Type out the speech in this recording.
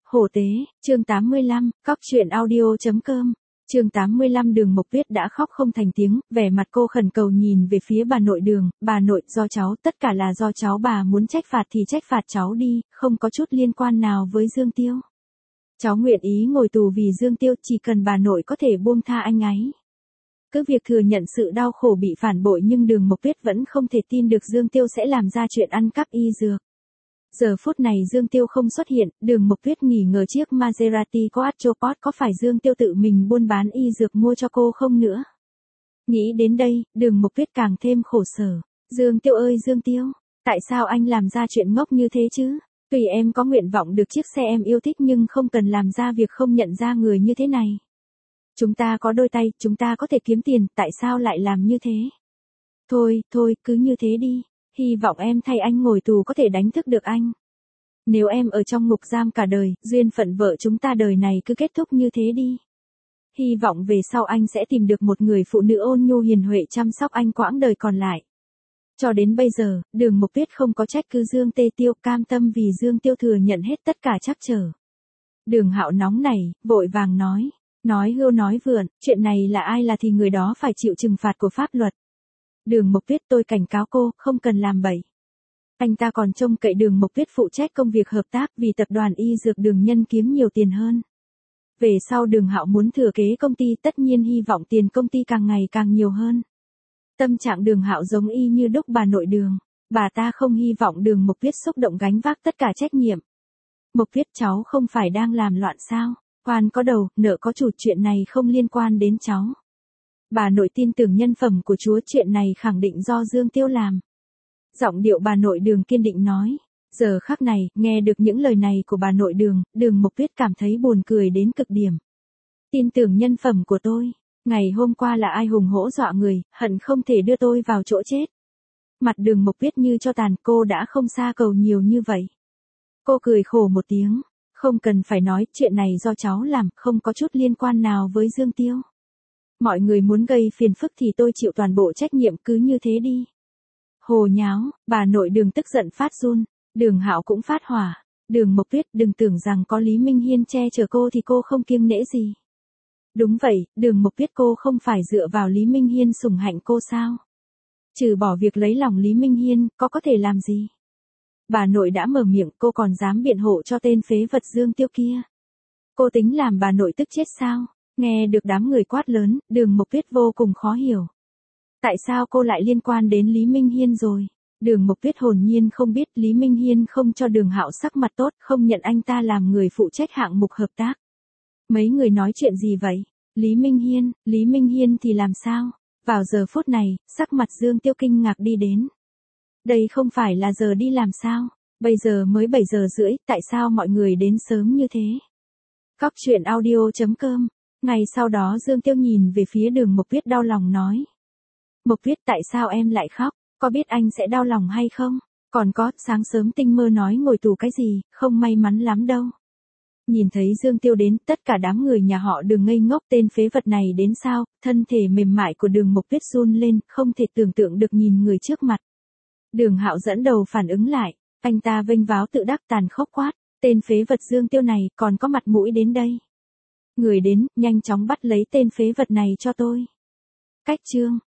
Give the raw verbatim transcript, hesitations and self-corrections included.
Hổ tế, chương tám mươi lăm, cóc truyện audio.com, chương tám mươi lăm Đường Mộc Tuyết đã khóc không thành tiếng, vẻ mặt cô khẩn cầu nhìn về phía bà nội Đường, bà nội, do cháu, tất cả là do cháu, bà muốn trách phạt thì trách phạt cháu đi, không có chút liên quan nào với Dương Tiêu. Cháu nguyện ý ngồi tù vì Dương Tiêu, chỉ cần bà nội có thể buông tha anh ấy. Cứ việc thừa nhận sự đau khổ bị phản bội nhưng Đường Mộc Tuyết vẫn không thể tin được Dương Tiêu sẽ làm ra chuyện ăn cắp y dược. Giờ phút này Dương Tiêu không xuất hiện, Đường Mộc Tuyết nghỉ ngờ chiếc Maserati Quattroporte có phải Dương Tiêu tự mình buôn bán y dược mua cho cô không nữa. Nghĩ đến đây, Đường Mộc Tuyết càng thêm khổ sở. Dương Tiêu ơi Dương Tiêu, tại sao anh làm ra chuyện ngốc như thế chứ? Tùy em có nguyện vọng được chiếc xe em yêu thích nhưng không cần làm ra việc không nhận ra người như thế này. Chúng ta có đôi tay, chúng ta có thể kiếm tiền, tại sao lại làm như thế? Thôi, thôi, cứ như thế đi. Hy vọng em thay anh ngồi tù có thể đánh thức được anh. Nếu em ở trong ngục giam cả đời, duyên phận vợ chúng ta đời này cứ kết thúc như thế đi. Hy vọng về sau anh sẽ tìm được một người phụ nữ ôn nhu hiền huệ chăm sóc anh quãng đời còn lại. Cho đến bây giờ, Đường Mộc Tuyết không có trách cứ Dương Tê Tiêu, cam tâm vì Dương Tiêu thừa nhận hết tất cả trắc trở. Đường Hạo nóng nảy, vội vàng nói, nói hưu nói vượn, chuyện này là ai là thì người đó phải chịu trừng phạt của pháp luật. Đường Mộc Tuyết, tôi cảnh cáo cô, không cần làm bậy. Anh ta còn trông cậy Đường Mộc Tuyết phụ trách công việc hợp tác vì tập đoàn y dược Đường Nhân kiếm nhiều tiền hơn. Về sau Đường Hạo muốn thừa kế công ty, tất nhiên hy vọng tiền công ty càng ngày càng nhiều hơn. Tâm trạng Đường Hạo giống y như đúc bà nội Đường. Bà ta không hy vọng Đường Mộc Tuyết xúc động gánh vác tất cả trách nhiệm. Mộc Tuyết, cháu không phải đang làm loạn sao? Oan có đầu, nợ có chủ, chuyện này không liên quan đến cháu. Bà nội tin tưởng nhân phẩm của Chúa, chuyện này khẳng định do Dương Tiêu làm. Giọng điệu bà nội Đường kiên định nói. Giờ khắc này, nghe được những lời này của bà nội Đường, Đường Mộc Tuyết cảm thấy buồn cười đến cực điểm. Tin tưởng nhân phẩm của tôi. Ngày hôm qua là ai hùng hổ dọa người, hận không thể đưa tôi vào chỗ chết. Mặt Đường Mộc Tuyết như cho tàn, cô đã không xa cầu nhiều như vậy. Cô cười khổ một tiếng. Không cần phải nói, chuyện này do cháu làm, không có chút liên quan nào với Dương Tiêu. Mọi người muốn gây phiền phức thì tôi chịu toàn bộ trách nhiệm, cứ như thế đi. Hồ nháo, bà nội Đường tức giận phát run, Đường Hạo cũng phát hỏa. Đường Mộc Tuyết, đừng tưởng rằng có Lý Minh Hiên che chở cô thì cô không kiêng nể gì. Đúng vậy, Đường Mộc Tuyết, cô không phải dựa vào Lý Minh Hiên sủng hạnh cô sao? Trừ bỏ việc lấy lòng Lý Minh Hiên, có có thể làm gì? Bà nội đã mở miệng, cô còn dám biện hộ cho tên phế vật Dương Tiêu kia. Cô tính làm bà nội tức chết sao? Nghe được đám người quát lớn, Đường Mộc Tuyết vô cùng khó hiểu. Tại sao cô lại liên quan đến Lý Minh Hiên rồi? Đường Mộc Tuyết hồn nhiên không biết Lý Minh Hiên không cho Đường Hạo sắc mặt tốt, không nhận anh ta làm người phụ trách hạng mục hợp tác. Mấy người nói chuyện gì vậy? Lý Minh Hiên, Lý Minh Hiên thì làm sao? Vào giờ phút này, sắc mặt Dương Tiêu kinh ngạc đi đến. Đây không phải là giờ đi làm sao? Bây giờ mới bảy giờ rưỡi, tại sao mọi người đến sớm như thế? Cóc truyện audio.com. Ngày sau đó Dương Tiêu nhìn về phía Đường Mộc Tuyết đau lòng nói. Mộc Tuyết, tại sao em lại khóc? Có biết anh sẽ đau lòng hay không? Còn có, sáng sớm tinh mơ nói ngồi tù cái gì, không may mắn lắm đâu. Nhìn thấy Dương Tiêu đến, tất cả đám người nhà họ Đường ngây ngốc, tên phế vật này đến sao? Thân thể mềm mại của Đường Mộc Tuyết run lên, không thể tưởng tượng được nhìn người trước mặt. Đường Hạo dẫn đầu phản ứng lại, anh ta vênh váo tự đắc tàn khốc quát, tên phế vật Dương Tiêu này còn có mặt mũi đến đây. Người đến, nhanh chóng bắt lấy tên phế vật này cho tôi. Cách chương